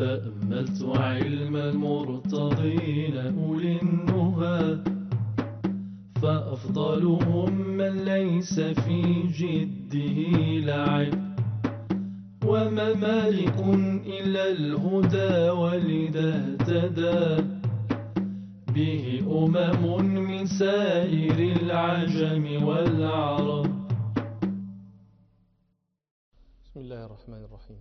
تأملت علم المرتضين أولي النهى، فأفضلهم من ليس في جده لعب، وما مالك إلا الهدى ولذا اهتدى به من سائر العجم والعرب. بسم الله الرحمن الرحيم.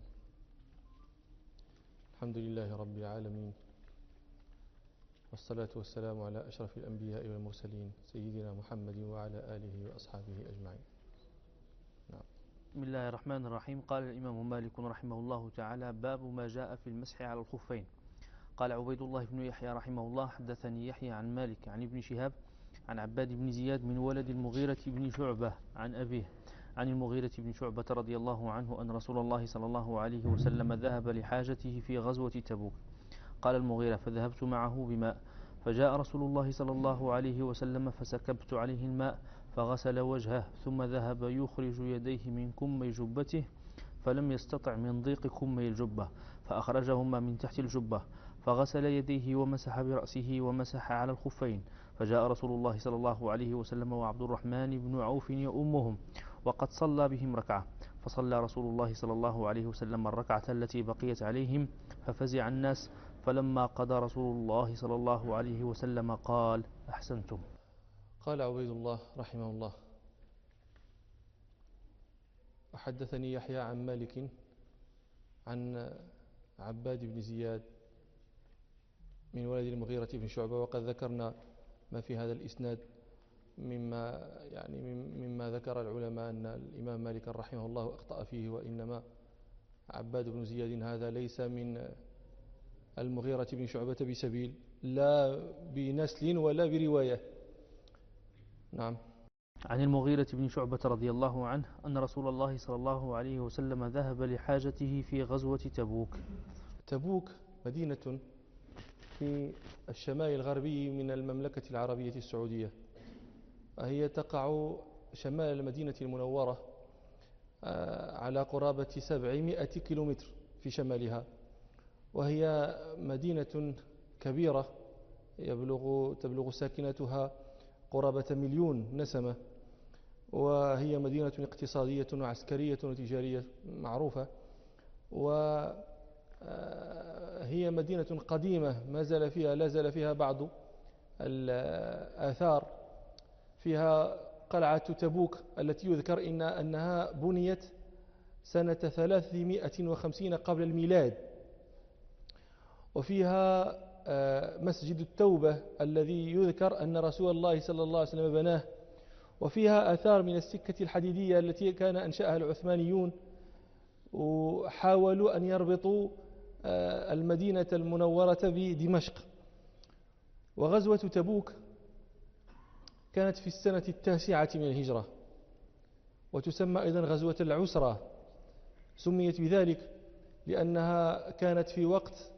الحمد لله رب العالمين، والصلاة والسلام على أشرف الأنبياء والمرسلين سيدنا محمد وعلى آله وأصحابه أجمعين. نعم. بسم الله الرحمن الرحيم. قال الإمام مالك رحمه الله تعالى: باب ما جاء في المسح على الخفين. قال عبيد الله بن يحيى رحمه الله: حدثني يحيى عن مالك عن ابن شهاب عن عباد بن زياد من ولد المغيرة بن شعبة عن أبيه عن المغيرة بن شعبة رضي الله عنه أن رسول الله صلى الله عليه وسلم ذهب لحاجته في غزوة تبوك. قال المغيرة: فذهبت معه بماء، فجاء رسول الله صلى الله عليه وسلم فسكبت عليه الماء فغسل وجهه، ثم ذهب يخرج يديه من كمي جبته فلم يستطع من ضيق كمي الجبة فأخرجهما من تحت الجبة، فغسل يديه ومسح برأسه ومسح على الخفين. فجاء رسول الله صلى الله عليه وسلم وعبد الرحمن بن عوف يؤمهم وقد صلى بهم ركعة، فصلى رسول الله صلى الله عليه وسلم الركعة التي بقيت عليهم ففزع الناس، فلما قضى رسول الله صلى الله عليه وسلم قال: أحسنتم. قال عبيد الله رحمه الله: وحدثني يحيى عن مالك عن عباد بن زياد من ولد المغيرة بن شعبة، وقد ذكرنا ما في هذا الإسناد مما ذكر العلماء أن الإمام مالك رحمه الله أخطأ فيه، وإنما عباد بن زياد هذا ليس من المغيرة بن شعبة بسبيل، لا بنسل ولا برواية. نعم. عن المغيرة بن شعبة رضي الله عنه أن رسول الله صلى الله عليه وسلم ذهب لحاجته في غزوة تبوك. تبوك مدينة في الشمال الغربي من المملكة العربية السعودية، هي تقع شمال المدينة المنورة على قرابة 700 كيلومتر في شمالها، وهي مدينة كبيرة تبلغ ساكنتها قرابة 1,000,000 نسمة، وهي مدينة اقتصادية وعسكرية وتجارية معروفة، وهي مدينة قديمة لا زال فيها بعض الآثار. فيها قلعة تبوك التي يذكر أنها بنيت سنة 350 قبل الميلاد، وفيها مسجد التوبة الذي يذكر أن رسول الله صلى الله عليه وسلم بناه، وفيها آثار من السكة الحديدية التي كان أنشأها العثمانيون، وحاولوا أن يربطوا المدينة المنورة بدمشق. وغزوة تبوك كانت في السنة 9 من الهجرة، وتسمى أيضا غزوة العسرة، سميت بذلك لأنها كانت في وقت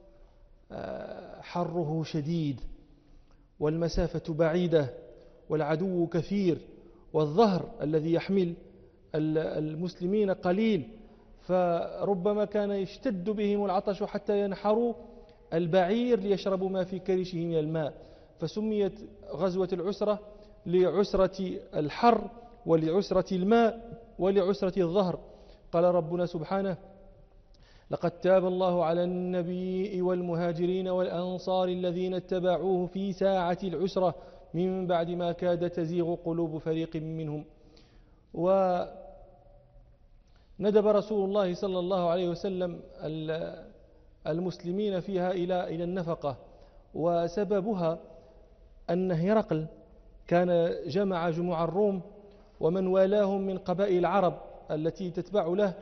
حره شديد والمسافة بعيدة والعدو كثير والظهر الذي يحمل المسلمين قليل، فربما كان يشتد بهم العطش حتى ينحروا البعير ليشربوا ما في كرشه من الماء، فسميت غزوة العسرة لعسرة الحر ولعسرة الماء ولعسرة الظهر. قال ربنا سبحانه: لقد تاب الله على النبي والمهاجرين والأنصار الذين اتبعوه في ساعة العسرة من بعد ما كاد تزيغ قلوب فريق منهم. وندب رسول الله صلى الله عليه وسلم المسلمين فيها إلى النفقة، وسببها أن هرقل كان جمع جموع الروم ومن والاهم من قبائل العرب التي تتبع له،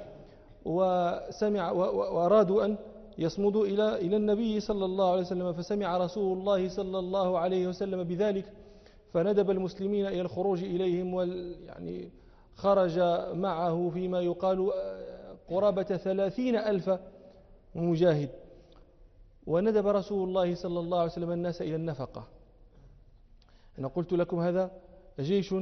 وأرادوا أن يصمدوا إلى النبي صلى الله عليه وسلم، فسمع رسول الله صلى الله عليه وسلم بذلك فندب المسلمين إلى الخروج إليهم، خرج معه فيما يقال قرابة 30,000 مجاهد. وندب رسول الله صلى الله عليه وسلم الناس إلى النفقة. أنا قلت لكم هذا جيش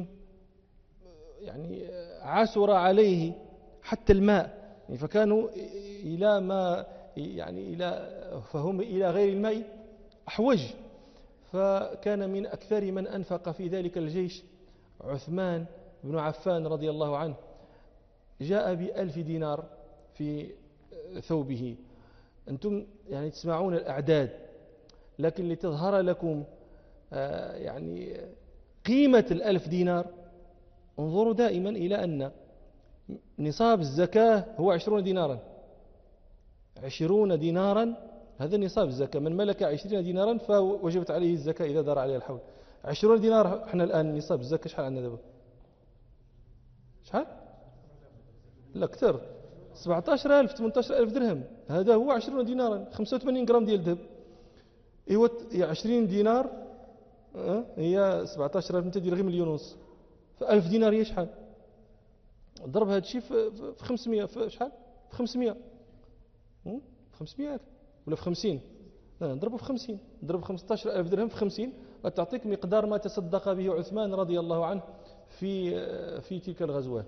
عسر عليه حتى الماء، فكانوا إلى ما يعني فهم إلى غير الماء أحوج. فكان من أكثر من أنفق في ذلك الجيش عثمان بن عفان رضي الله عنه، جاء ب1000 دينار في ثوبه. أنتم يعني تسمعون الأعداد، لكن لتظهر لكم يعني قيمة 1000 دينار، انظروا دائما إلى أن نصاب الزكاة هو 20 دينارا. 20 دينارا هذا نصاب الزكاة. من ملك 20 دينارا فوجبت عليه الزكاة إذا دار عليه الحول. 20 دينار احنا الآن نصاب الزكاة شحال عندنا دابا؟ شحال؟ لا أكثر، 17,000 18,000 درهم. هذا هو 20 دينارا، 85 جرام ديال الذهب. ايوا 20 دينار هي 17,000، انت دير غير 1.5 مليون. ف1000 دينار هي شحال؟ ضرب هذا الشيء في 500، في شحال؟ في 500 ولا في 50. نضربه في 50، نضرب 15,000 درهم في 50 تعطيك مقدار ما تصدق به عثمان رضي الله عنه في تلك الغزوة.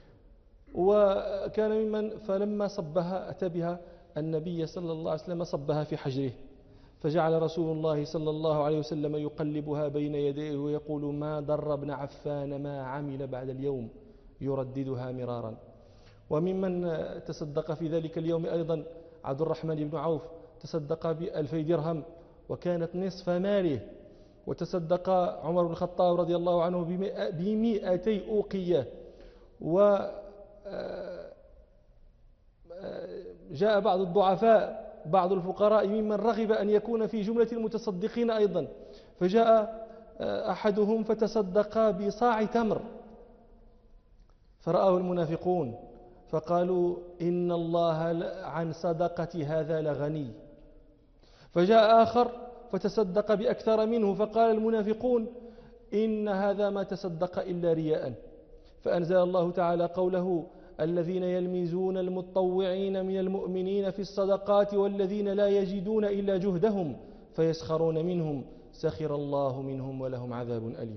وكان ممن فلما صبها أتى بها النبي صلى الله عليه وسلم، صبها في حجره، فجعل رسول الله صلى الله عليه وسلم يقلبها بين يديه ويقول: ما ضر ابن عفان ما عمل بعد اليوم، يرددها مرارا. وممن تصدق في ذلك اليوم أيضا عبد الرحمن بن عوف، تصدق ب2000 درهم وكانت نصف ماله. وتصدق عمر بن الخطاب رضي الله عنه ب200 أوقية. وجاء بعض الضعفاء بعض الفقراء ممن رغب أن يكون في جملة المتصدقين أيضا، فجاء أحدهم فتصدق بصاع تمر، فرآه المنافقون فقالوا: إن الله عن صدقة هذا لغني. فجاء آخر فتصدق بأكثر منه، فقال المنافقون: إن هذا ما تصدق إلا رياء. فأنزل الله تعالى قوله: الذين يلمزون المتطوعين من المؤمنين في الصدقات والذين لا يجدون إلا جهدهم فيسخرون منهم سخر الله منهم ولهم عذاب أليم.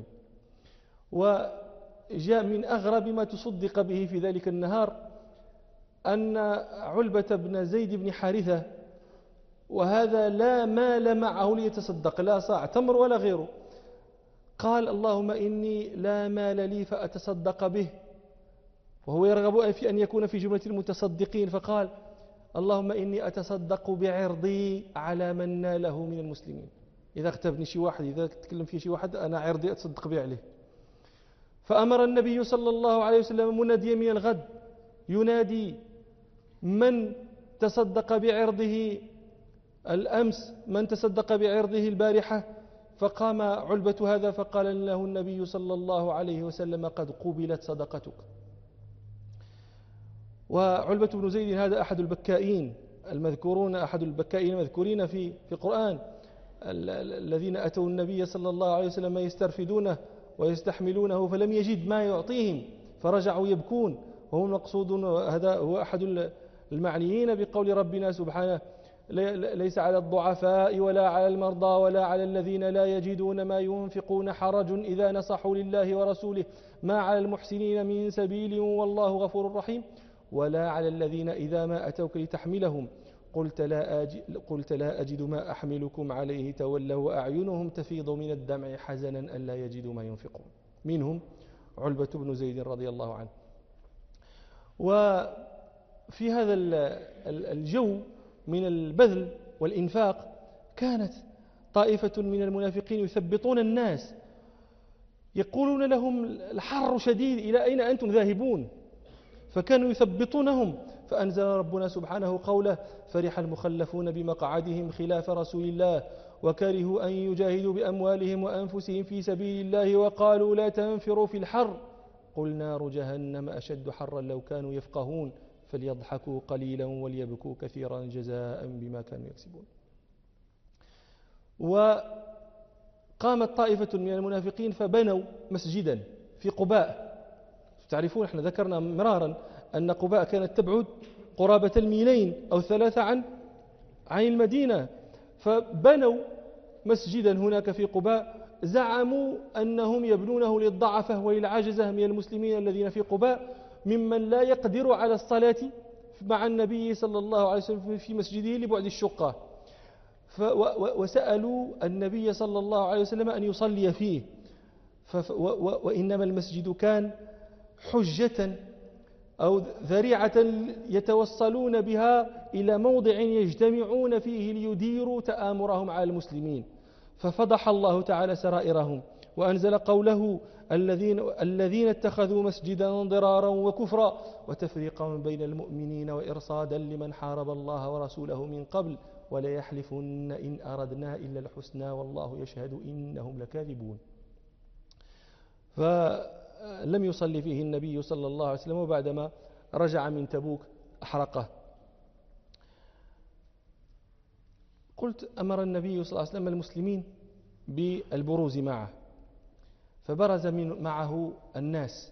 وجاء من أغرب ما تصدق به في ذلك النهار أن علبة بن زيد بن حارثة، وهذا لا مال معه ليتصدق، لا صاع تمر ولا غيره، قال: اللهم إني لا مال لي فأتصدق به، وهو يرغب في أن يكون في جملة المتصدقين، فقال: اللهم إني أتصدق بعرضي على من ناله من المسلمين. إذا اغتبني شي واحد، إذا تكلم فيه شي واحد، أنا عرضي أتصدق به عليه. فأمر النبي صلى الله عليه وسلم مناديا من الغد ينادي من تصدق بعرضه الأمس، من تصدق بعرضه البارحة. فقام علبة هذا فقال له النبي صلى الله عليه وسلم: قد قبلت صدقتك. وعلبة بن زيد هذا أحد البكائين المذكورين، أحد البكائين المذكورين في القرآن، الذين أتوا النبي صلى الله عليه وسلم يسترفدونه ويستحملونه فلم يجد ما يعطيهم فرجعوا يبكون. وهو المقصود، هذا هو أحد المعنيين بقول ربنا سبحانه: ليس على الضعفاء ولا على المرضى ولا على الذين لا يجدون ما ينفقون حرج إذا نصحوا لله ورسوله ما على المحسنين من سبيل والله غفور رحيم، ولا على الذين إذا ما أتوك لتحملهم قلت لا أجد ما أحملكم عليه تولوا وأعينهم تفيض من الدمع حزنا أن لا يجدوا ما ينفقون. منهم علبة بن زيد رضي الله عنه. وفي هذا الجو من البذل والإنفاق كانت طائفة من المنافقين يثبطون الناس، يقولون لهم: الحر شديد، إلى أين أنتم ذاهبون؟ فكانوا يثبطونهم. فأنزل ربنا سبحانه قوله: فرح المخلفون بمقعدهم خلاف رسول الله وكرهوا أن يجاهدوا بأموالهم وأنفسهم في سبيل الله وقالوا لا تنفروا في الحر قل نار جهنم أشد حرا لو كانوا يفقهون فليضحكوا قليلا وليبكوا كثيرا جزاء بما كانوا يكسبون. وقامت طائفة من المنافقين فبنوا مسجدا في قباء. تعرفون احنا ذكرنا مرارا أن قباء كانت تبعد قرابة 2 ميل أو 3 عن المدينة، فبنوا مسجدا هناك في قباء، زعموا أنهم يبنونه للضعفة وللعجزة من المسلمين الذين في قباء ممن لا يقدر على الصلاة مع النبي صلى الله عليه وسلم في مسجده لبعد الشقة، وسألوا النبي صلى الله عليه وسلم أن يصلي فيه، وإنما المسجد كان حجة أو ذريعة يتوصلون بها إلى موضع يجتمعون فيه ليديروا تآمرهم على المسلمين، ففضح الله تعالى سرائرهم وأنزل قوله الذين اتخذوا مسجدا ضرارا وكفرا وتفريقا بين المؤمنين وإرصادا لمن حارب الله ورسوله من قبل ولا يحلفن إن أردنا إلا الحسنى والله يشهد إنهم لكاذبون. فلم يصلي فيه النبي صلى الله عليه وسلم، وبعدما رجع من تبوك أحرقه. قلت أمر النبي صلى الله عليه وسلم المسلمين بالبروز معه، فبرز معه الناس،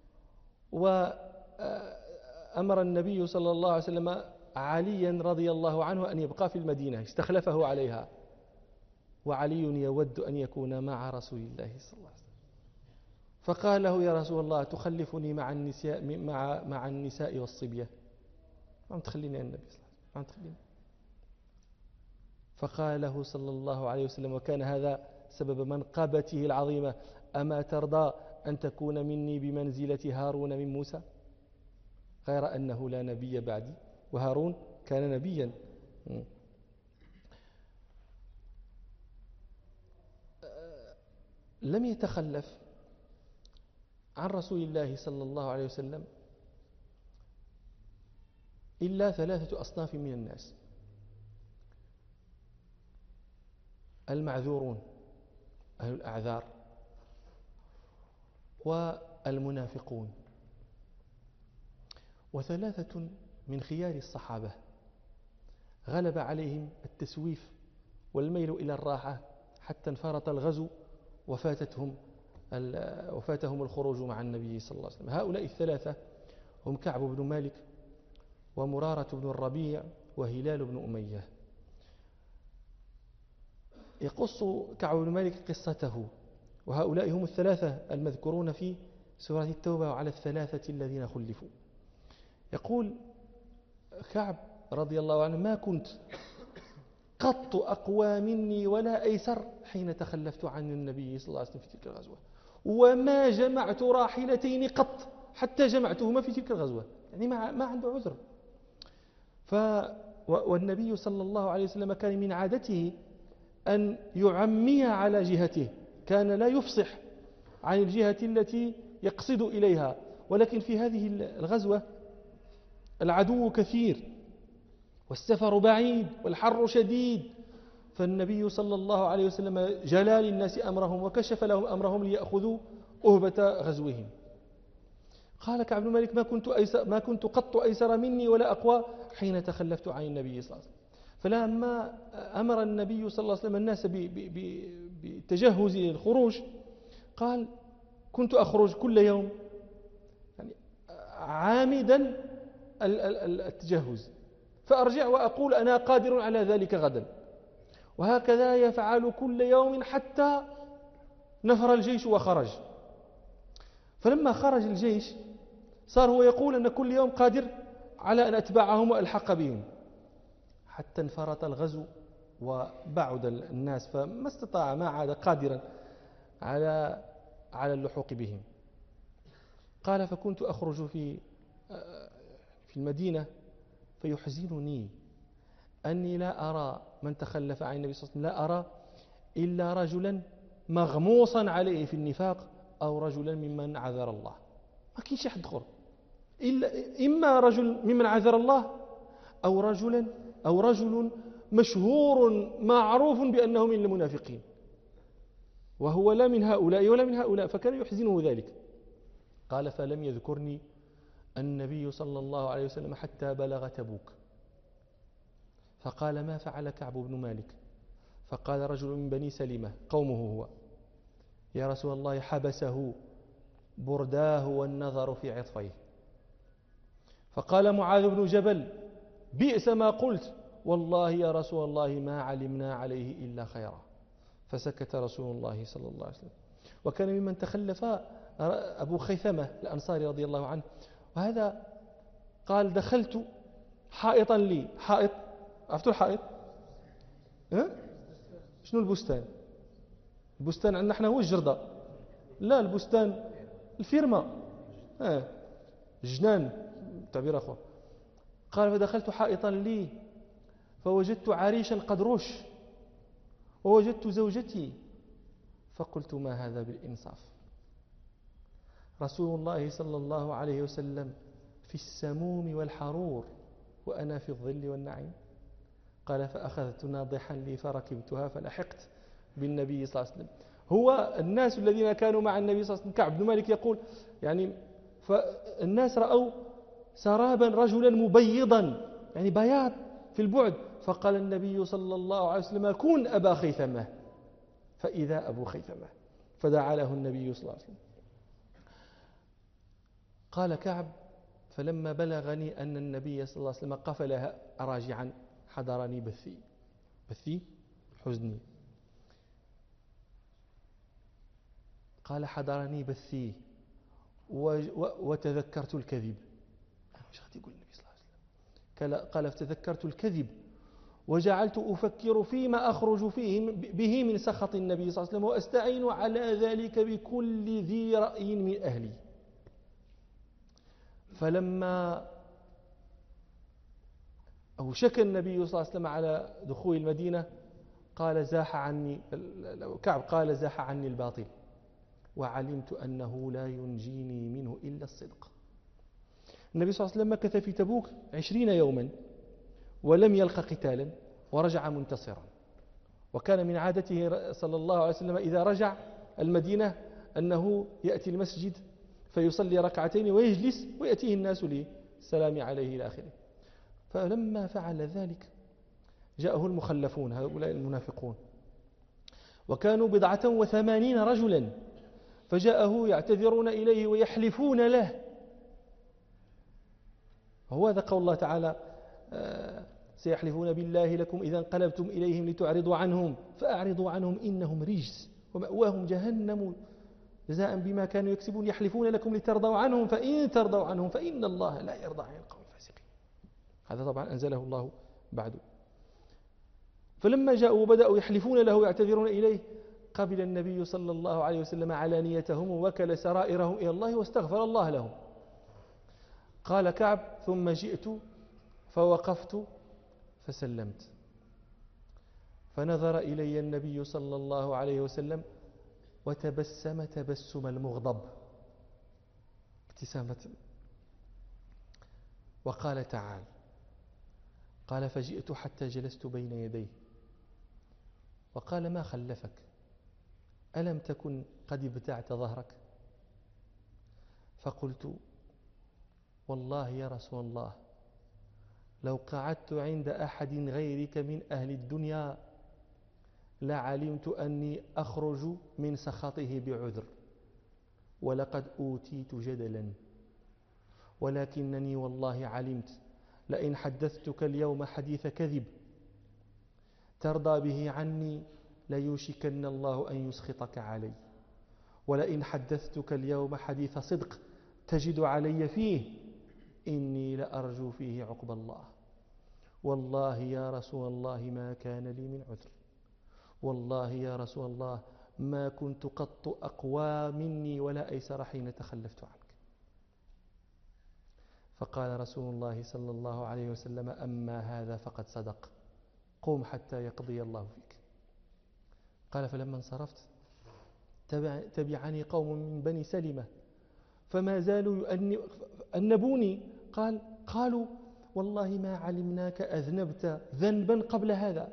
وأمر النبي صلى الله عليه وسلم عليا رضي الله عنه أن يبقى في المدينة، استخلفه عليها، وعلي يود أن يكون مع رسول الله صلى الله عليه وسلم. فقال له يا رسول الله تخلفني مع النساء والصبية؟ ما تخليني النبي صلى الله عليه وسلم، ما تخليني. فقال له صلى الله عليه وسلم، وكان هذا سبب منقبته العظيمة: أما ترضى أن تكون مني بمنزلة هارون من موسى؟ غير أنه لا نبي بعدي، وهارون كان نبيا. لم يتخلف عن رسول الله صلى الله عليه وسلم إلا 3 أصناف من الناس: المعذورون أهل الأعذار، والمنافقون، و3 من خيار الصحابة غلب عليهم التسويف والميل إلى الراحة حتى انفرط الغزو وفاتهم الخروج مع النبي صلى الله عليه وسلم. هؤلاء ال3 هم كعب بن مالك ومرارة بن الربيع وهلال بن أمية. يقص كعب بن مالك قصته، وهؤلاء هم ال3 المذكورون في سورة التوبة وعلى ال3 الذين خلفوا. يقول كعب رضي الله عنه: ما كنت قط أقوى مني ولا أيسر حين تخلفت عن النبي صلى الله عليه وسلم في تلك الغزوة، وما جمعت راحلتين قط حتى جمعتهما في تلك الغزوة. يعني ما عنده عذر. والنبي صلى الله عليه وسلم كان من عادته أن يعمي على جهته، كان لا يفصح عن الجهة التي يقصد إليها، ولكن في هذه الغزوة العدو كثير والسفر بعيد والحر شديد، فالنبي صلى الله عليه وسلم جلى للناس أمرهم وكشف لهم أمرهم ليأخذوا أهبة غزوهم. قال كعب بن مالك: ما كنت قط أيسر مني ولا أقوى حين تخلفت عن النبي صلى الله عليه وسلم. فلما أمر النبي صلى الله عليه وسلم الناس بالتجهز للخروج قال: كنت أخرج كل يوم، يعني عامدا التجهز، فأرجع وأقول أنا قادر على ذلك غدا، وهكذا يفعل كل يوم حتى نفر الجيش وخرج. فلما خرج الجيش صار هو يقول أن كل يوم قادر على أن أتبعهم وألحق بهم، حتى انفرط الغزو وبعد الناس، فما استطاع، ما عاد قادرا على اللحوق بهم. قال: فكنت أخرج في المدينة فيحزنني أني لا أرى من تخلف عن النبي صلى الله عليه وسلم، لا أرى إلا رجلا مغموصا عليه في النفاق أو رجلا ممن عذر الله. ما كاينش أحد آخر، إما رجل ممن عذر الله أو رجل مشهور معروف بأنه من المنافقين، وهو لا من هؤلاء ولا من هؤلاء، فكان يحزنه ذلك. قال: فلم يذكرني النبي صلى الله عليه وسلم حتى بلغ تبوك، فقال: ما فعل كعب بن مالك؟ فقال رجل من بني سلمة قومه هو: يا رسول الله حبسه برداه والنظر في عطفيه. فقال معاذ بن جبل: بئس ما قلت، والله يا رسول الله ما علمنا عليه إلا خيرا. فسكت رسول الله صلى الله عليه وسلم. وكان ممن تخلف أبو خيثمة الأنصاري رضي الله عنه، وهذا قال: دخلت حائطا لي. حائط، عرفتوا الحائط؟ شنو البستان؟ البستان عندنا احنا هو الجردة. لا، البستان الفيرما، الجنان تعبير أخوة. قال فدخلت حائطا لي فوجدت عريشا قد رش ووجدت زوجتي فقلت ما هذا بالإنصاف؟ رسول الله صلى الله عليه وسلم في السموم والحرور وأنا في الظل والنعيم. قال فأخذت ناضحا لي فركبتها فلحقت بالنبي صلى الله عليه وسلم. هو الناس الذين كانوا مع النبي صلى الله عليه وسلم، كعب بن مالك يقول يعني فالناس رأوا سرابا رجلا مبيضا، يعني بياض في البعد، فقال النبي صلى الله عليه وسلم كن أبا خيثمة، فإذا أبو خيثمة، فدعا له النبي صلى الله عليه وسلم. قال كعب فلما بلغني أن النبي صلى الله عليه وسلم قفلها راجعا حضرني بثي حزني. قال حضرني بثي وتذكرت الكذب. ايش غادي يقول النبي صلى الله عليه وسلم؟ قال فتذكرت الكذب وجعلت أفكر فيما أخرج به من سخط النبي صلى الله عليه وسلم وأستعين على ذلك بكل ذي رأي من أهلي. فلما أوشك النبي صلى الله عليه وسلم على دخول المدينة قال زاح عني كعب، قال زاح عني الباطل وعلمت أنه لا ينجيني منه إلا الصدق. النبي صلى الله عليه وسلم مكث في تبوك 20 يوما ولم يلق قتالا ورجع منتصرا، وكان من عادته صلى الله عليه وسلم إذا رجع المدينة أنه يأتي المسجد فيصلي ركعتين ويجلس ويأتيه الناس للسلام عليه إلى آخره. فلما فعل ذلك جاءه المخلفون هؤلاء المنافقون، وكانوا 80 رجلا، فجاءه يعتذرون إليه ويحلفون له. وهو هذا قول الله تعالى سيحلفون بالله لكم إذا انقلبتم إليهم لتعرضوا عنهم فأعرضوا عنهم إنهم رجس ومأواهم جهنم جزاء بما كانوا يكسبون. يحلفون لكم لترضوا عنهم فإن ترضوا عنهم فإن الله لا يرضى عن القوم الفاسقين. هذا طبعا أنزله الله بعد. فلما جاءوا وبدأوا يحلفون له ويعتذرون إليه قبل النبي صلى الله عليه وسلم علانيتهم ووكل سرائرهم إلى الله واستغفر الله لهم. قال كعب ثم جئت فوقفت فسلمت فنظر إلي النبي صلى الله عليه وسلم وتبسم تبسم المغضب ابتسامة، وقال تعال. قال فجئت حتى جلست بين يديه وقال ما خلفك؟ ألم تكن قد ابتعت ظهرك؟ فقلت والله يا رسول الله لو قعدت عند أحد غيرك من أهل الدنيا لعلمت أني أخرج من سخطه بعذر، ولقد أوتيت جدلا، ولكنني والله علمت لئن حدثتك اليوم حديث كذب ترضى به عني ليوشكن الله أن يسخطك علي، ولئن حدثتك اليوم حديث صدق تجد علي فيه إني لأرجو فيه عقب الله. والله يا رسول الله ما كان لي من عذر، والله يا رسول الله ما كنت قط أقوى مني ولا أيسر حين تخلفت عنك. فقال رسول الله صلى الله عليه وسلم أما هذا فقد صدق، قم حتى يقضي الله فيك. قال فلما انصرفت تبعني قوم من بني سلمة فما زالوا يؤنبوني. قالوا والله ما علمناك أذنبت ذنبا قبل هذا،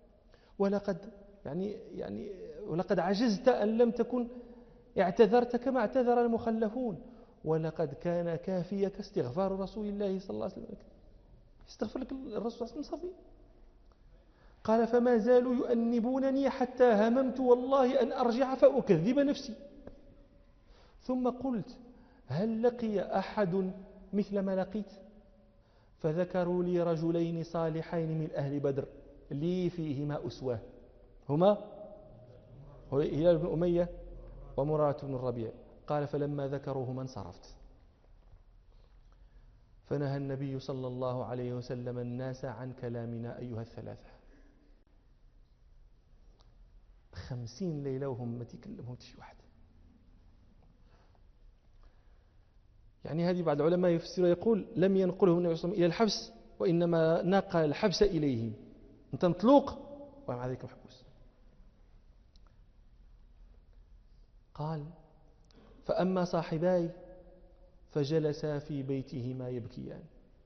ولقد عجزت أن لم تكن اعتذرت كما اعتذر المخلفون، ولقد كان كافيك استغفار رسول الله صلى الله عليه وسلم، استغفر لك الرسول صلى الله عليه وسلم. قال فما زالوا يؤنبونني حتى هممت والله أن أرجع فأكذب نفسي، ثم قلت هل لقي أحد مثل ما لقيت؟ فذكروا لي رجلين صالحين من أهل بدر لي فيهما أسوة، هما هلال بن أمية ومرارة بن الربيع. قال فلما ذكروهما انصرفت. فنهى النبي صلى الله عليه وسلم الناس عن كلامنا أيها الثلاثة. 50 ليلة وهم ما تكلمهم شي واحد. يعني هذه بعض العلماء يفسر يقول لم ينقله النبي صلى الله عليه وسلم إلى الحبس، وإنما نقل الحبس إليه. أنت مطلوق ومع ذلك محبوس. قال فأما صاحباي فجلسا في بيتهما يبكيان،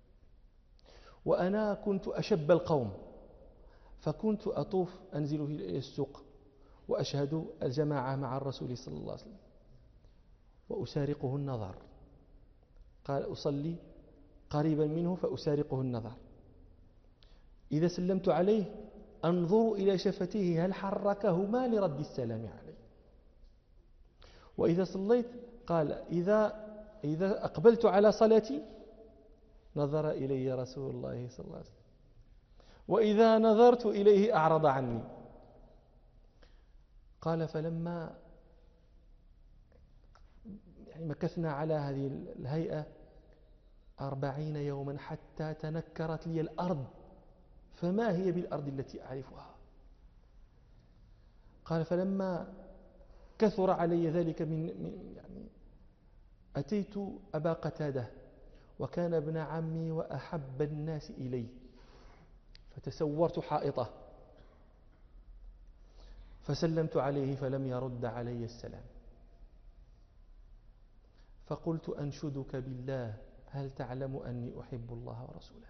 وأنا كنت أشب القوم، فكنت أطوف أنزل في السوق وأشهد الجماعة مع الرسول صلى الله عليه وسلم وأسارقه النظر. قال أصلي قريبا منه فأسارقه النظر، إذا سلمت عليه أنظر إلى شفتيه هل حركهما لرد السلام عليه، وإذا صليت قال إذا أقبلت على صلاتي نظر إلي رسول الله صلى الله عليه وسلم، وإذا نظرت إليه أعرض عني. قال فلما مكثنا على هذه الهيئة 40 يوما حتى تنكرت لي الأرض، فما هي بالأرض التي أعرفها. قال فلما كثر علي ذلك يعني أتيت أبا قتادة وكان ابن عمي وأحب الناس إلي، فتسورت حائطه فسلمت عليه فلم يرد علي السلام، فقلت أنشدك بالله هل تعلم أني أحب الله ورسوله؟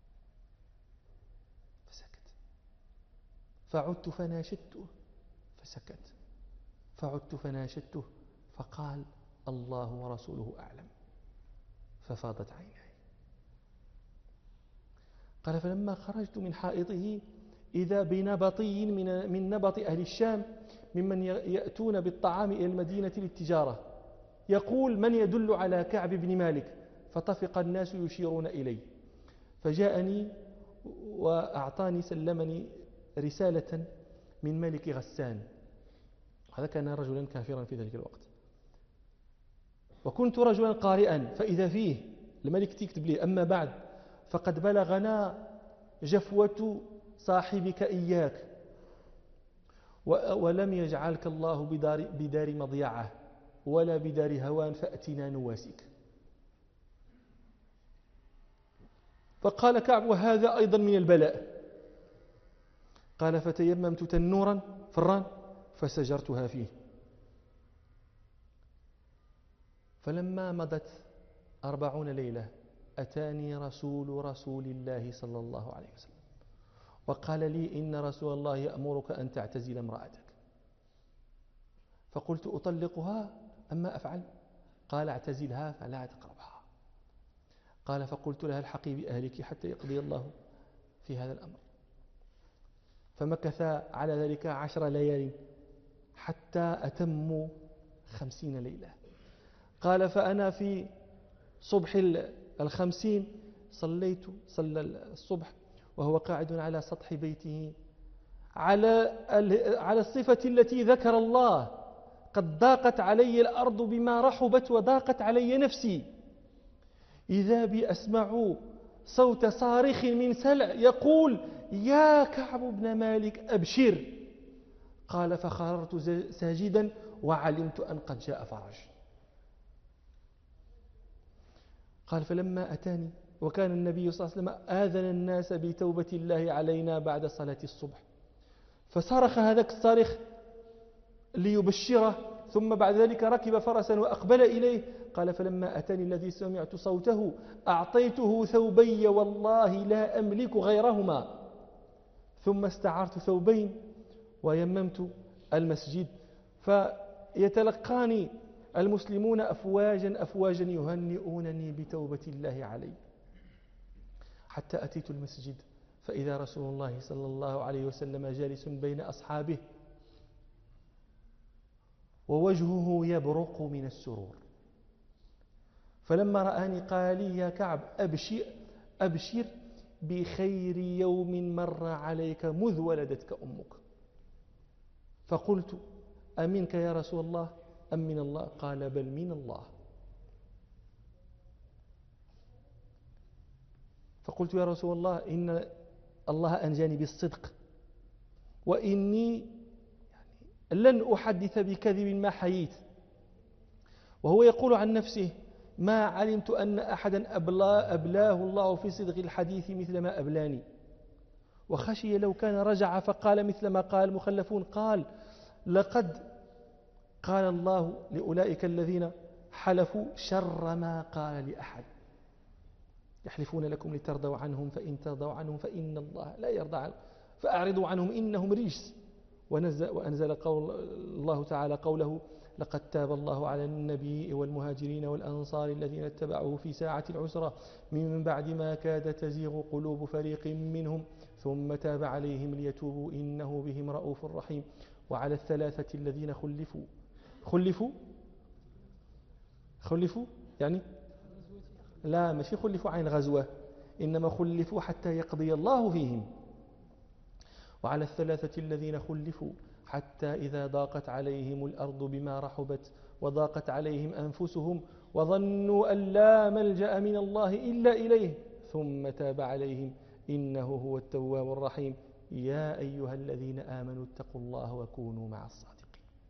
فسكت. فعدت فناشدته فسكت. فعدت فناشدته فقال الله ورسوله أعلم، ففاضت عيناي. قال فلما خرجت من حائطه إذا بنبطي من نبط أهل الشام ممن يأتون بالطعام إلى المدينة للتجارة، يقول من يدل على كعب بن مالك؟ فطفق الناس يشيرون إلي، فجاءني وأعطاني سلمني رسالة من ملك غسان، هذا كان رجلا كافرا في ذلك الوقت، وكنت رجلا قارئا، فإذا فيه الملك تكتب لي أما بعد فقد بلغنا جفوة صاحبك إياك، ولم يجعلك الله بدار مضيعة ولا بدار هوان، فأتنا نواسك. فقال كعب وهذا أيضا من البلاء. قال فتيممت تنورا فران فسجرتها فيه. فلما مضت 40 ليلة أتاني رسول الله صلى الله عليه وسلم وقال لي إن رسول الله يأمرك أن تعتزل امرأتك. فقلت أطلقها أما أفعل؟ قال اعتزلها فلا تقربها. قال فقلت لها الحقي بأهلك حتى يقضي الله في هذا الأمر. فمكث على ذلك 10 ليال حتى أتموا 50 ليلة. قال فأنا في صبح 50 صلى الصبح وهو قاعد على سطح بيته على الصفة التي ذكر الله: قد ضاقت علي الأرض بما رحبت وضاقت علي نفسي، إذا بي أسمع صوت صارخ من سلع يقول: يا كعب بن مالك أبشر. قال فخررت ساجدا وعلمت أن قد جاء فرج. قال فلما أتاني وكان النبي صلى الله عليه وسلم آذن الناس بتوبة الله علينا بعد صلاة الصبح، فصرخ هذاك الصارخ ليبشره، ثم بعد ذلك ركب فرسا وأقبل إليه. قال فلما أتاني الذي سمعت صوته أعطيته ثوبي والله لا أملك غيرهما، ثم استعرت ثوبين ويممت المسجد، فيتلقاني المسلمون أفواجا يهنئونني بتوبة الله علي، حتى أتيت المسجد فإذا رسول الله صلى الله عليه وسلم جالس بين أصحابه ووجهه يبرق من السرور. فلما رآني قال لي: يا كعب أبشر بخير يوم مر عليك مذ ولدتك أمك. فقلت: أمنك يا رسول الله أم من الله؟ قال: بل من الله. فقلت يا رسول الله إن الله أنجاني بالصدق، وإني لن أحدث بكذب ما حييت. وهو يقول عن نفسه ما علمت أن أحدا أبلاه الله في صدق الحديث مثل ما أبلاني. وخشي لو كان رجع فقال مثل ما قال المخلفون، قال لقد قال الله لأولئك الذين حلفوا شر ما قال لأحد، يحلفون لكم لترضوا عنهم فإن ترضوا عنهم فإن الله لا يرضى عنهم فأعرضوا عنهم إنهم رجس. وأنزل الله تعالى قوله لقد تاب الله على النبي والمهاجرين والأنصار الذين اتبعوه في ساعة العسرة من بعد ما كاد تزيغ قلوب فريق منهم ثم تاب عليهم ليتوبوا إنه بهم رؤوف رحيم. وعلى الثلاثة الذين خلفوا يعني لا ماشي خلفوا عن غزوة، إنما خلفوا حتى يقضي الله فيهم. وعلى الثلاثة الذين خلفوا حتى إذا ضاقت عليهم الأرض بما رحبت وضاقت عليهم أنفسهم وظنوا أن لا ملجأ من الله إلا إليه ثم تاب عليهم إنه هو التواب الرحيم. يا أيها الذين آمنوا اتقوا الله وكونوا مع الصادقين.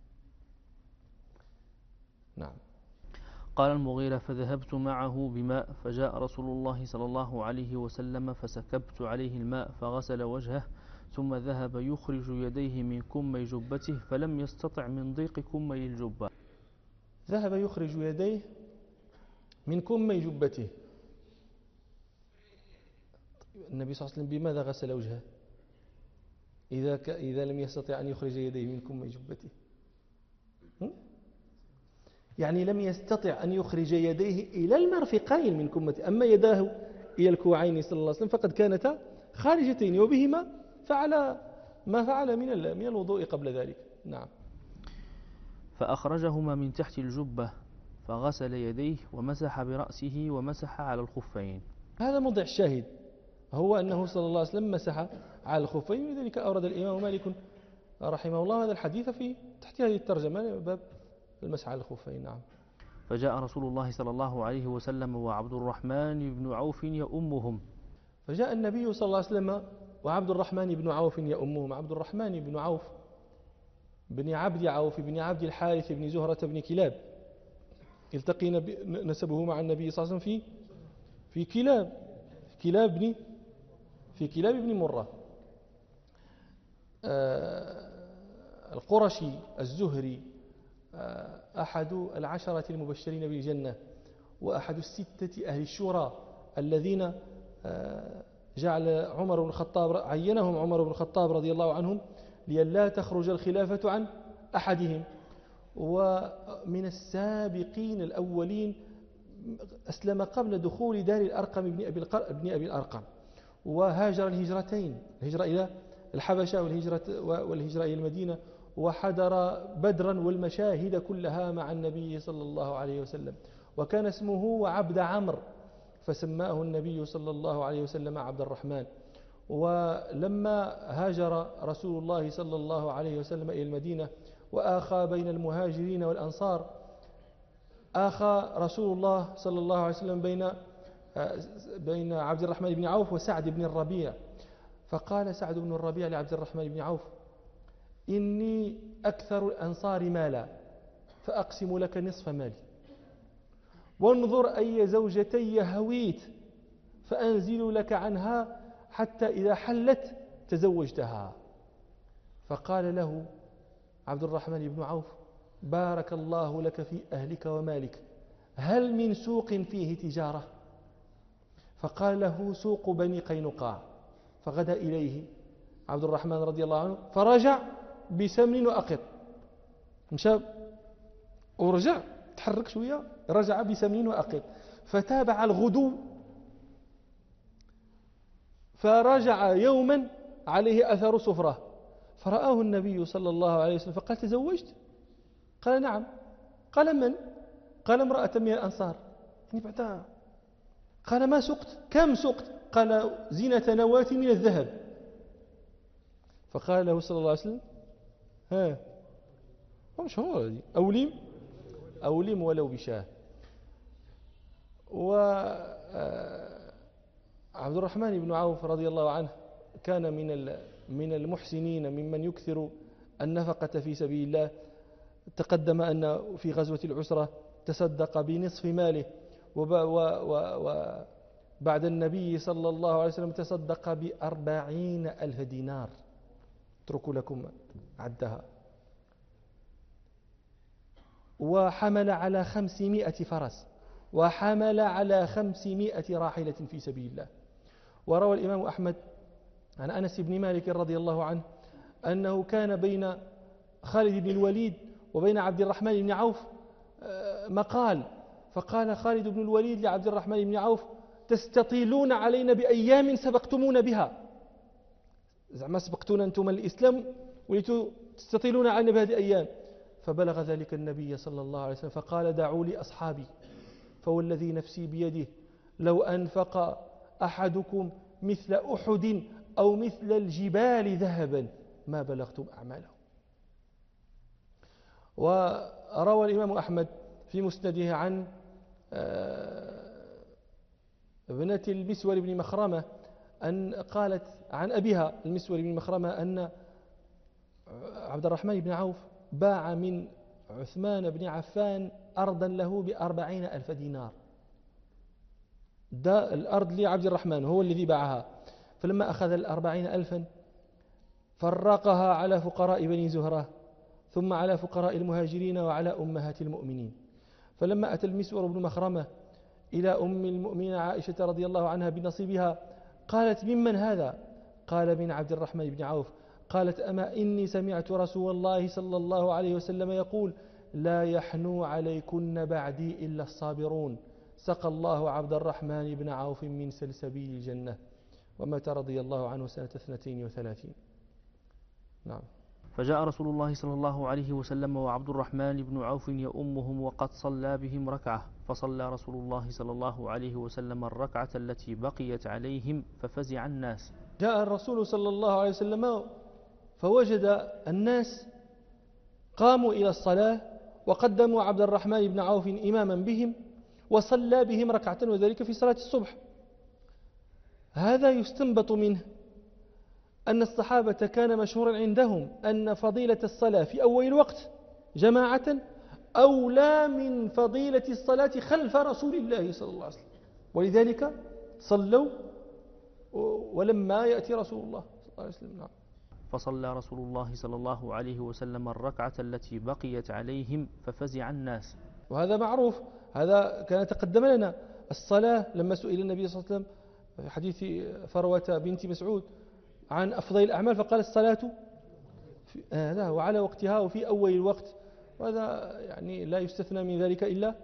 نعم. قال المغيرة فذهبت معه بماء فجاء رسول الله صلى الله عليه وسلم فسكبت عليه الماء فغسل وجهه ثم ذهب يخرج يديه من كمي جبته فلم يستطع من ضيق كمي الجبة. ذهب يخرج يديه من كمي جبته. النبي صلى الله عليه وسلم بماذا غسل وجهه إذا لم يستطع أن يخرج يديه من كمي جبته؟ يعني لم يستطع أن يخرج يديه إلى المرفقين من كمته، أما يداه إلى الكوعين صلى الله عليه وسلم فقد كانتا خارجتين وبهما فعل ما فعل من الوضوء قبل ذلك. نعم. فأخرجهما من تحت الجبة فغسل يديه ومسح برأسه ومسح على الخفين. هذا موضع الشاهد، هو أنه صلى الله عليه وسلم مسح على الخفين، ولذلك أورد الإمام مالك رحمه الله هذا الحديث في تحت هذه الترجمة باب المسح على الخفين. نعم. فجاء رسول الله صلى الله عليه وسلم وعبد الرحمن بن عوف يؤمهم. فجاء النبي صلى الله عليه وسلم وعبد الرحمن بن عوف يؤمهم. عبد الرحمن بن عوف بن عبد عوف بن عبد الحارث بن زهرة بن كلاب، التقي نسبه مع النبي صلى الله عليه وسلم في كلاب بن مرة القرشي الزهري، أحد العشرة المبشرين بالجنة وأحد الستة أهل الشورى الذين جعل عمر بن الخطاب عينهم عمر بن الخطاب رضي الله عنهم لئلا تخرج الخلافة عن أحدهم. ومن السابقين الأولين أسلم قبل دخول دار الأرقم ابن أبي الأرقم، وهاجر الهجرتين، الهجرة إلى الحبشة والهجرة إلى المدينة، وحضر بدرا والمشاهد كلها مع النبي صلى الله عليه وسلم. وكان اسمه عبد عمرو فسماه النبي صلى الله عليه وسلم عبد الرحمن. ولما هاجر رسول الله صلى الله عليه وسلم إلى المدينة وآخى بين المهاجرين والأنصار، آخى رسول الله صلى الله عليه وسلم بين عبد الرحمن بن عوف وسعد بن الربيع. فقال سعد بن الربيع لعبد الرحمن بن عوف إني أكثر الأنصار مالا فأقسم لك نصف مالي، وانظر أي زوجتي هويت فأنزل لك عنها حتى إذا حلت تزوجتها. فقال له عبد الرحمن بن عوف بارك الله لك في أهلك ومالك، هل من سوق فيه تجارة؟ فقال له سوق بني قينقاع. فغدا إليه عبد الرحمن رضي الله عنه فرجع بسمن وأقط، مشى ورجع تحرك شوية رجع بسمن وأقط، فتابع الغدو فرجع يوما عليه أثر صفرة، فرآه النبي صلى الله عليه وسلم فقال تزوجت؟ قال نعم. قال من؟ قال امرأة من الأنصار. يعني بعدها قال ما سقت؟ كم سقت؟ قال زينة نواة من الذهب. فقال له صلى الله عليه وسلم ها مش هو أوليم ولو بشاه. وعبد عبد الرحمن بن عوف رضي الله عنه كان من المحسنين ممن يكثر النفقة في سبيل الله. تقدم أن في غزوة العسرة تصدق بنصف ماله، وبعد النبي صلى الله عليه وسلم تصدق ب40,000 دينار. اتركوا لكم عدها. وحمل على 500 فرس، وحمل على 500 راحلة في سبيل الله. وروى الإمام أحمد عن أنس بن مالك رضي الله عنه أنه كان بين خالد بن الوليد وبين عبد الرحمن بن عوف مقال، فقال خالد بن الوليد لعبد الرحمن بن عوف: تستطيلون علينا بأيام سبقتمون بها، زعما سبقتونا أنتم الإسلام ولتستطيلون علينا بهذه الأيام. فبلغ ذلك النبي صلى الله عليه وسلم فقال: دعوا لي أصحابي، فوالذي نفسي بيده لو أنفق أحدكم مثل أحد أو مثل الجبال ذهبا ما بلغتم أعماله. وروى الإمام أحمد في مسنده عن ابنة المسور بن مخرمة أن قالت عن أبيها المسور بن مخرمة أن عبد الرحمن بن عوف باع من عثمان بن عفان أرضا له ب40,000 دينار. ده الأرض لعبد الرحمن هو الذي باعها، فلما أخذ 40,000 فرقها على فقراء بني زهرة، ثم على فقراء المهاجرين وعلى أمهات المؤمنين. فلما أتى المسور بن مخرمة إلى أم المؤمنين عائشة رضي الله عنها بنصيبها قالت: ممن هذا؟ قال: من عبد الرحمن بن عوف. قالت: أما إني سمعت رسول الله صلى الله عليه وسلم يقول: لا يحنو عليكن بعدي إلا الصابرون. سقى الله عبد الرحمن بن عوف من سلسبيل الجنة، ومات رضي الله عنه سنة 32. نعم. فجاء رسول الله صلى الله عليه وسلم وعبد الرحمن بن عوف يؤمهم وقد صلى بهم ركعة، فصلى رسول الله صلى الله عليه وسلم الركعة التي بقيت عليهم ففزع الناس. جاء الرسول صلى الله عليه وسلم فوجد الناس قاموا إلى الصلاة وقدموا عبد الرحمن بن عوف إماما بهم وصلى بهم ركعة، وذلك في صلاة الصبح. هذا يستنبط منه أن الصحابة كان مشهورا عندهم أن فضيلة الصلاة في أول الوقت جماعة أولى من فضيلة الصلاة خلف رسول الله صلى الله عليه وسلم، ولذلك صلوا ولما يأتي رسول الله صلى الله عليه وسلم. نعم. فصلى رسول الله صلى الله عليه وسلم الركعة التي بقيت عليهم ففزع الناس. وهذا معروف، هذا كان تقدم لنا. الصلاة لما سئل النبي صلى الله عليه وسلم في حديث فروة بنت مسعود عن أفضل الأعمال فقال: الصلاة وعلى وقتها وفي أول الوقت. وهذا يعني لا يستثنى من ذلك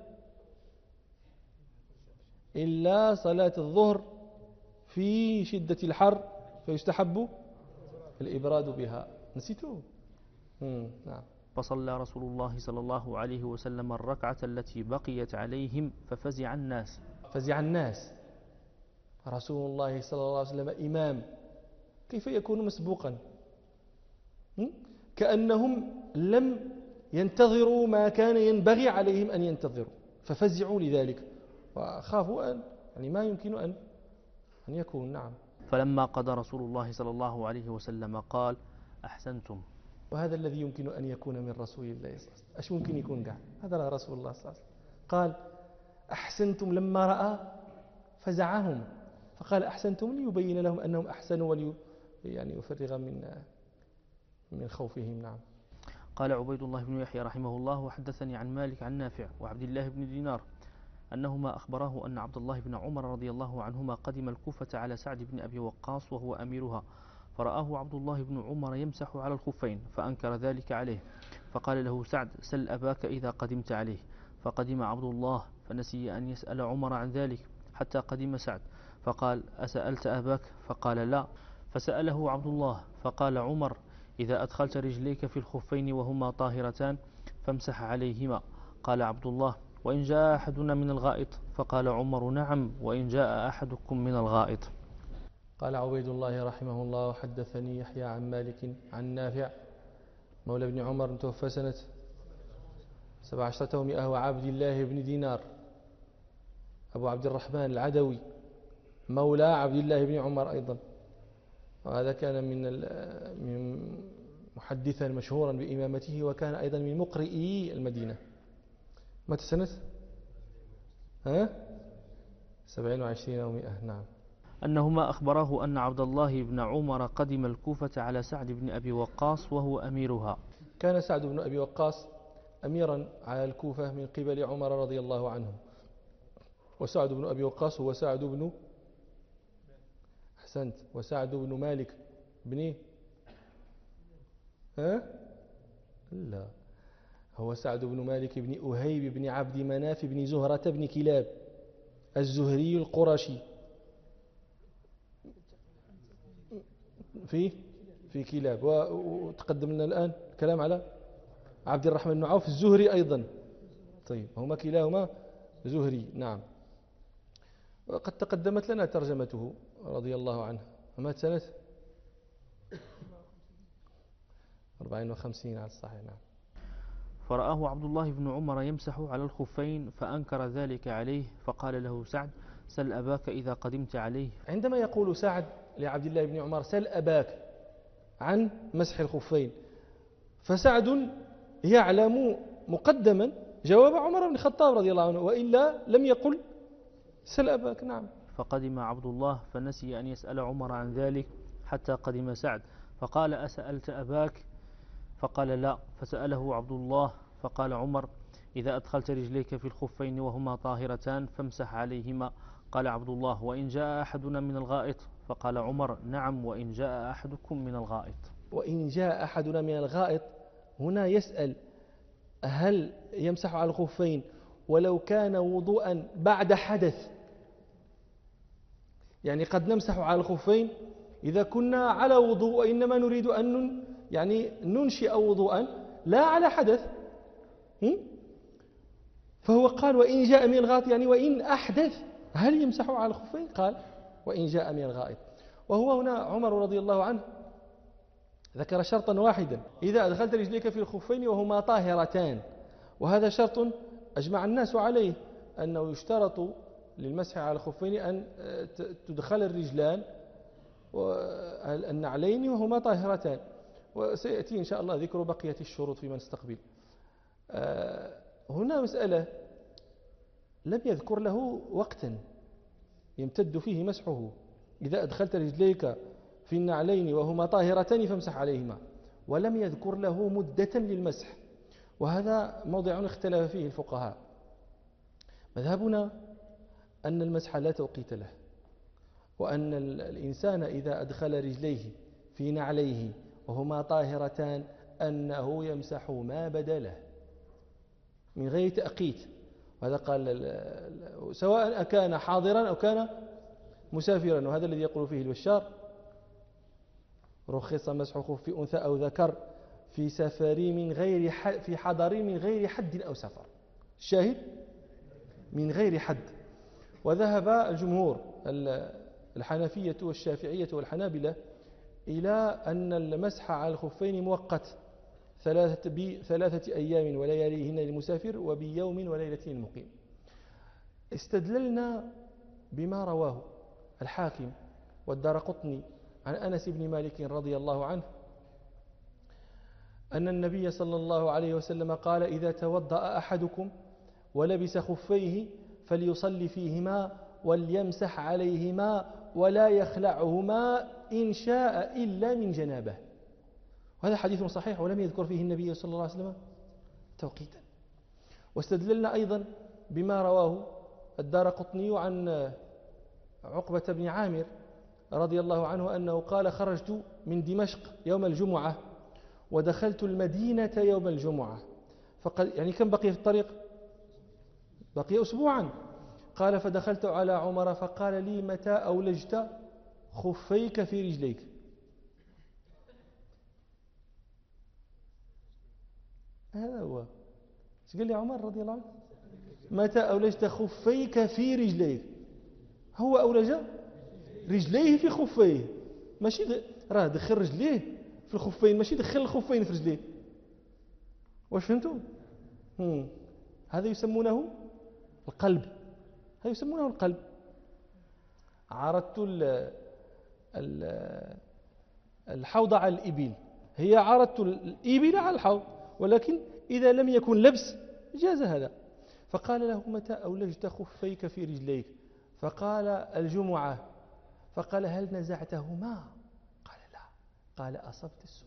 إلا صلاة الظهر في شدة الحر فيستحب الإبراد بها. نسيته؟ نعم. فصلى رسول الله صلى الله عليه وسلم الركعة التي بقيت عليهم ففزع الناس. فزع الناس. رسول الله صلى الله عليه وسلم إمام، كيف يكون مسبوقا؟ كأنهم لم ينتظروا ما كان ينبغي عليهم أن ينتظروا، ففزعوا لذلك وخافوا أن يعني ما يمكن أن يكون. نعم. فلما قضى رسول الله صلى الله عليه وسلم قال: أحسنتم. وهذا الذي يمكن أن يكون من رسول الله صلى الله عليه وسلم. أش ممكن يكون قاعد؟ هذا رسول الله صلى الله عليه وسلم قال: أحسنتم لما رأى فزعهم، فقال: أحسنتم ليبين لهم أنهم أحسنوا يعني يفرغ من خوفهم. نعم. قال عبيد الله بن يحيى رحمه الله: وحدثني عن مالك عن نافع وعبد الله بن دينار أنهما أخبراه أن عبد الله بن عمر رضي الله عنهما قدم الكوفة على سعد بن أبي وقاص وهو أميرها، فرآه عبد الله بن عمر يمسح على الخفين فأنكر ذلك عليه، فقال له سعد: سل أباك إذا قدمت عليه. فقدم عبد الله فنسي أن يسأل عمر عن ذلك حتى قدم سعد، فقال: أسألت أباك؟ فقال: لا. فسأله عبد الله فقال عمر: إذا أدخلت رجليك في الخفين وهما طاهرتان فامسح عليهما. قال عبد الله: وإن جاء أحدنا من الغائط؟ فقال عمر: نعم، وإن جاء أحدكم من الغائط. قال عبيد الله رحمه الله: حدثني يحيى عن مالك عن نافع مولى بن عمر توفى سنة 17 وعبد الله بن دينار أبو عبد الرحمن العدوي مولى عبد الله بن عمر أيضا، وهذا كان من محدثا مشهورا بإمامته، وكان أيضا من مقرئي المدينة. متى سنة 27 أو 100. نعم. أنهما أخبراه أن عبد الله بن عمر قدم الكوفة على سعد بن أبي وقاص وهو أميرها. كان سعد بن أبي وقاص أميرا على الكوفة من قبل عمر رضي الله عنه. وسعد بن أبي وقاص هو سعد بن أحسنت وسعد بن مالك بن لا، هو سعد بن مالك بن أهيب بن عبد مناف بن زهرة بن كلاب الزهري القرشي في كلاب. وتقدم لنا الآن الكلام على عبد الرحمن بن عوف الزهري أيضا. طيب، هما كلاهما زهري. نعم. وقد تقدمت لنا ترجمته رضي الله عنه. مات سنة 54 على الصحيح. نعم. فرآه عبد الله بن عمر يمسح على الخفين فأنكر ذلك عليه، فقال له سعد: سل أباك إذا قدمت عليه. عندما يقول سعد لعبد الله بن عمر: سل أباك عن مسح الخفين، فسعد يعلم مقدما جواب عمر بن الخطاب رضي الله عنه، وإلا لم يقل سل أباك. نعم. فقدم عبد الله فنسي أن يسأل عمر عن ذلك حتى قدم سعد، فقال: أسألت أباك؟ فقال: لا. فسأله عبد الله فقال عمر: إذا أدخلت رجليك في الخفين وهما طاهرتان فامسح عليهما. قال عبد الله: وإن جاء أحدنا من الغائط؟ فقال عمر: نعم، وإن جاء أحدكم من الغائط. وإن جاء أحدنا من الغائط، هنا يسأل هل يمسح على الخفين ولو كان وضوءا بعد حدث؟ يعني قد نمسح على الخفين إذا كنا على وضوء، وإنما نريد أن ننشئ وضوءا لا على حدث. فهو قال: وإن جاء من الغائط، يعني وإن أحدث هل يمسح على الخفين؟ قال: وإن جاء من الغائط. وهو هنا عمر رضي الله عنه ذكر شرطا واحدا: إذا أدخلت رجليك في الخفين وهما طاهرتان. وهذا شرط أجمع الناس عليه، أنه يشترط للمسح على الخفين أن تدخل الرجلان النعلين وهما طاهرتان. وسيأتي إن شاء الله ذكر بقية الشروط فيما نستقبل. هنا مسألة لم يذكر له وقتا يمتد فيه مسحه. إذا أدخلت رجليك في النعلين وهما طاهرتان فامسح عليهما، ولم يذكر له مدة للمسح. وهذا موضع اختلف فيه الفقهاء. مذهبنا أن المسح لا توقيت له، وأن الإنسان إذا أدخل رجليه في نعليه وهما طاهرتان أنه يمسح ما بدا له من غير تأقيت. وهذا قال سواء أكان حاضرا أو كان مسافرا. وهذا الذي يقول فيه البشار: رخص مسح خف أنثى أو ذكر في سفر في حضر من غير حد أو سفر. الشاهد من غير حد. وذهب الجمهور الحنفية والشافعية والحنابلة إلى أن المسح على الخفين مؤقت، 3 أيام ولياليهن للمسافر، وبيوم وليلة للمقيم. استدللنا بما رواه الحاكم والدارقطني عن أنس بن مالك رضي الله عنه أن النبي صلى الله عليه وسلم قال: إذا توضأ أحدكم ولبس خفيه فليصلي فيهما وليمسح عليهما ولا يخلعهما إن شاء إلا من جنابه. وهذا حديث صحيح، ولم يذكر فيه النبي صلى الله عليه وسلم توقيتا. واستدللنا أيضا بما رواه الدارقطني عن عقبة بن عامر رضي الله عنه أنه قال: خرجت من دمشق يوم الجمعة ودخلت المدينة يوم الجمعة. يعني كم بقي في الطريق؟ بقي أسبوعا. قال: فدخلت على عمر فقال لي: متى أولجت خفيك في رجليك؟ هذا هو. ايش قال لي عمر رضي الله عنه؟ متى أولجت خفيك في رجليك؟ هو أولج رجليه في خفيه، ماشي راه دخل رجليه في الخفين، ماشي دخل الخفين في رجليه. واش فهمتوا؟ هذا يسمونه القلب. هذا يسمونه القلب. عرضت الحوض على الإبل، هي عرضت الإبل على الحوض، ولكن إذا لم يكن لبس جاز هذا. فقال له: متى أولجت خفيك في رجليك؟ فقال: الجمعة. فقال: هل نزعتهما؟ قال: لا. قال: أصبت السنة.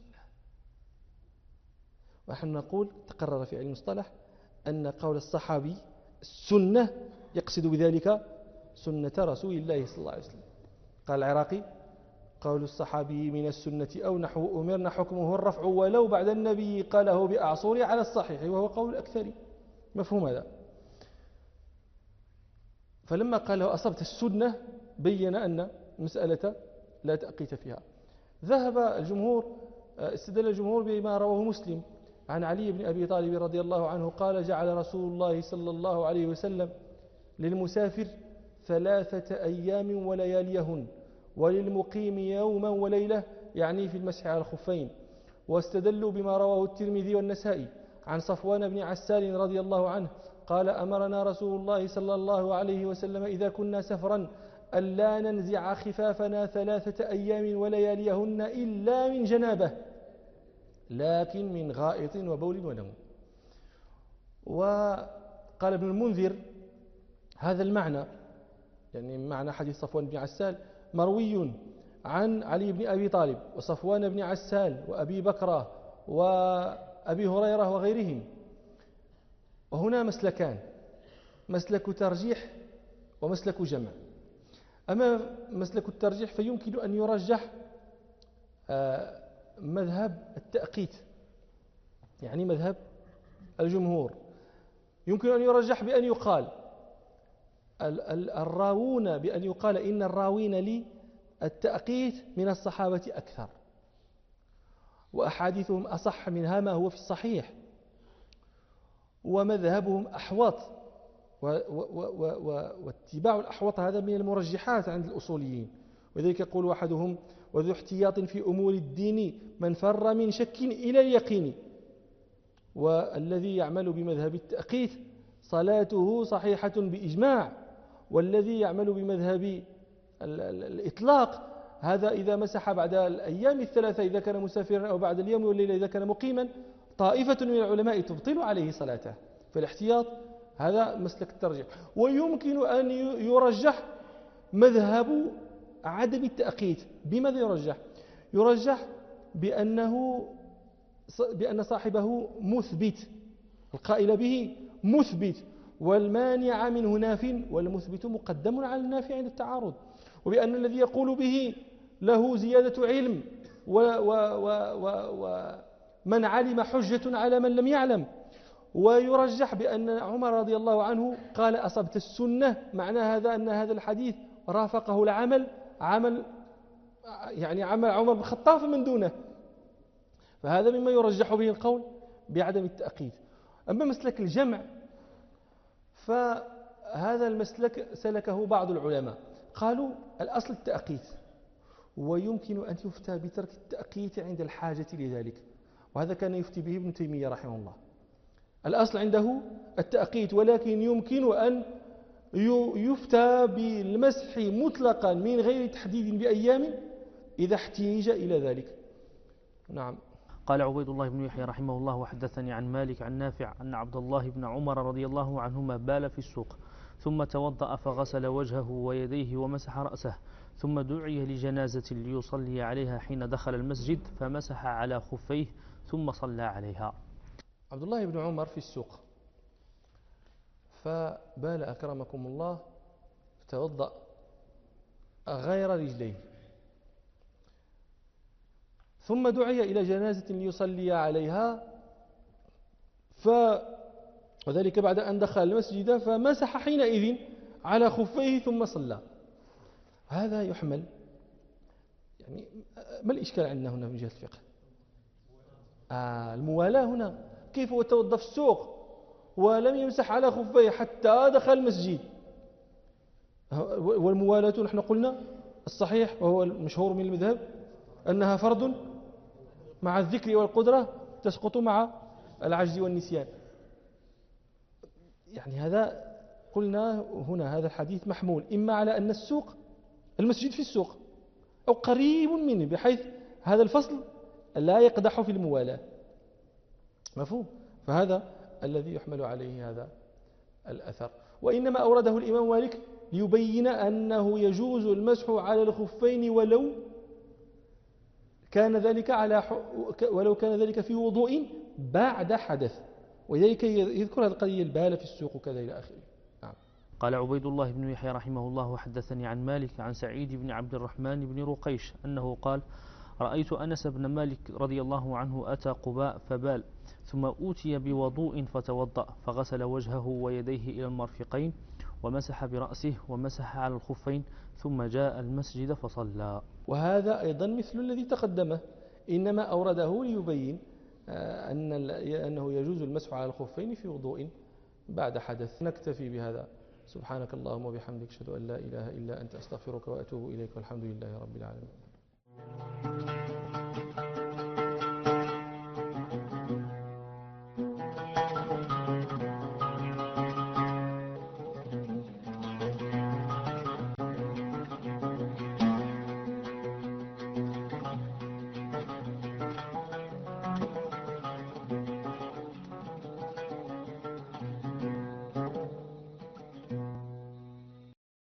ونحن نقول تقرر في علم المصطلح أن قول الصحابي السنة يقصد بذلك سنة رسول الله صلى الله عليه وسلم. قال العراقي: قول الصحابي من السنة أو نحو أمرنا حكمه الرفع ولو بعد النبي قاله بأعصور على الصحيح، وهو قول الأكثر. مفهوم هذا؟ فلما قال له أصبت السنة بين أن المسألة لا تأقيت فيها. ذهب الجمهور، استدل الجمهور بما رواه مسلم عن علي بن أبي طالب رضي الله عنه قال: جعل رسول الله صلى الله عليه وسلم للمسافر 3 أيام ولياليهن، وللمقيم يوما وليلة، يعني في المسح على الخفين. واستدلوا بما رواه الترمذي والنسائي عن صفوان بن عسال رضي الله عنه قال: أمرنا رسول الله صلى الله عليه وسلم إذا كنا سفرا ألا ننزع خفافنا 3 أيام ولياليهن إلا من جنابه، لكن من غائط وبول ونوم. وقال ابن المنذر: هذا المعنى، يعني معنى حديث صفوان بن عسال، مروي عن علي بن أبي طالب وصفوان بن عسال وأبي بكرة وأبي هريرة وغيرهم. وهنا مسلكان: مسلك ترجيح ومسلك جمع. أما مسلك الترجيح فيمكن أن يرجح مذهب التأقيت، يعني مذهب الجمهور. يمكن أن يرجح بأن يقال الراوون، بأن يقال إن الراوين للتأقيت من الصحابة أكثر، وأحاديثهم أصح منها ما هو في الصحيح، ومذهبهم أحوط، واتباع الأحوط هذا من المرجحات عند الأصوليين. وذلك يقول أحدهم: وذو احتياط في أمور الدين من فر من شك إلى اليقين. والذي يعمل بمذهب التأقيت صلاته صحيحة بإجماع، والذي يعمل بمذهب الإطلاق هذا إذا مسح بعد الأيام 3 إذا كان مسافرا، أو بعد اليوم والليلة إذا كان مقيما، طائفة من العلماء تبطل عليه صلاته. فالاحتياط هذا مسلك الترجيح. ويمكن أن يرجح مذهب عدم التأقيت. بماذا يرجح؟ يرجح بأن صاحبه مثبت، القائل به مثبت، والمانع منه ناف، والمثبت مقدم على النافع عند التعارض. وبأن الذي يقول به له زيادة علم، ومن علم حجة على من لم يعلم. ويرجح بأن عمر رضي الله عنه قال: أصبت السنة، معنى هذا أن هذا الحديث رافقه العمل، عمل عمر بن الخطاب من دونه. فهذا مما يرجح به القول بعدم التأقيد. أما مسلك الجمع فهذا المسلك سلكه بعض العلماء، قالوا الأصل التأقيت، ويمكن أن يفتى بترك التأقيت عند الحاجة لذلك. وهذا كان يفتي به ابن تيمية رحمه الله. الأصل عنده التأقيت، ولكن يمكن أن يفتى بالمسح مطلقا من غير تحديد بأيام إذا احتيج إلى ذلك. نعم. قال عبيد الله بن يحيى رحمه الله: وحدثني عن مالك عن نافع أن عبد الله بن عمر رضي الله عنهما بال في السوق، ثم توضأ فغسل وجهه ويديه ومسح رأسه، ثم دعي لجنازة ليصلي عليها حين دخل المسجد، فمسح على خفيه ثم صلى عليها. عبد الله بن عمر في السوق فبال أكرمكم الله، فتوضأ غير رجليه، ثم دعي إلى جنازة ليصلي عليها، وذلك بعد أن دخل المسجد، فمسح حينئذ على خفيه ثم صلى. هذا يحمل، يعني ما الإشكال عندنا هنا من جهة الفقه؟ الموالاة هنا. كيف هو توضأ في السوق ولم يمسح على خفيه حتى دخل المسجد؟ والموالاة نحن قلنا الصحيح وهو المشهور من المذهب أنها فرض مع الذكر والقدرة، تسقط مع العجز والنسيان. يعني هذا قلنا هنا هذا الحديث محمول إما على أن السوق المسجد في السوق أو قريب منه، بحيث هذا الفصل لا يقدح في الموالاة. مفهوم؟ فهذا الذي يحمل عليه هذا الأثر. وإنما أورده الإمام مالك ليبين أنه يجوز المسح على الخفين ولو كان ذلك في وضوء بعد حدث، ولذلك يذكر هذه القضية البال في السوق وكذا إلى آخره. نعم. قال عبيد الله بن يحيى رحمه الله وحدثني عن مالك عن سعيد بن عبد الرحمن بن رقيش أنه قال: رأيت أنس بن مالك رضي الله عنه أتى قباء فبال، ثم أوتي بوضوء فتوضأ، فغسل وجهه ويديه إلى المرفقين ومسح برأسه ومسح على الخفين، ثم جاء المسجد فصلى. وهذا أيضا مثل الذي تقدمه، إنما أورده ليبين أنه يجوز المسح على الخفين في وضوء بعد حدث. نكتفي بهذا. سبحانك اللهم وبحمدك، أشهد أن لا إله إلا أنت، أستغفرك وأتوب إليك، والحمد لله رب العالمين.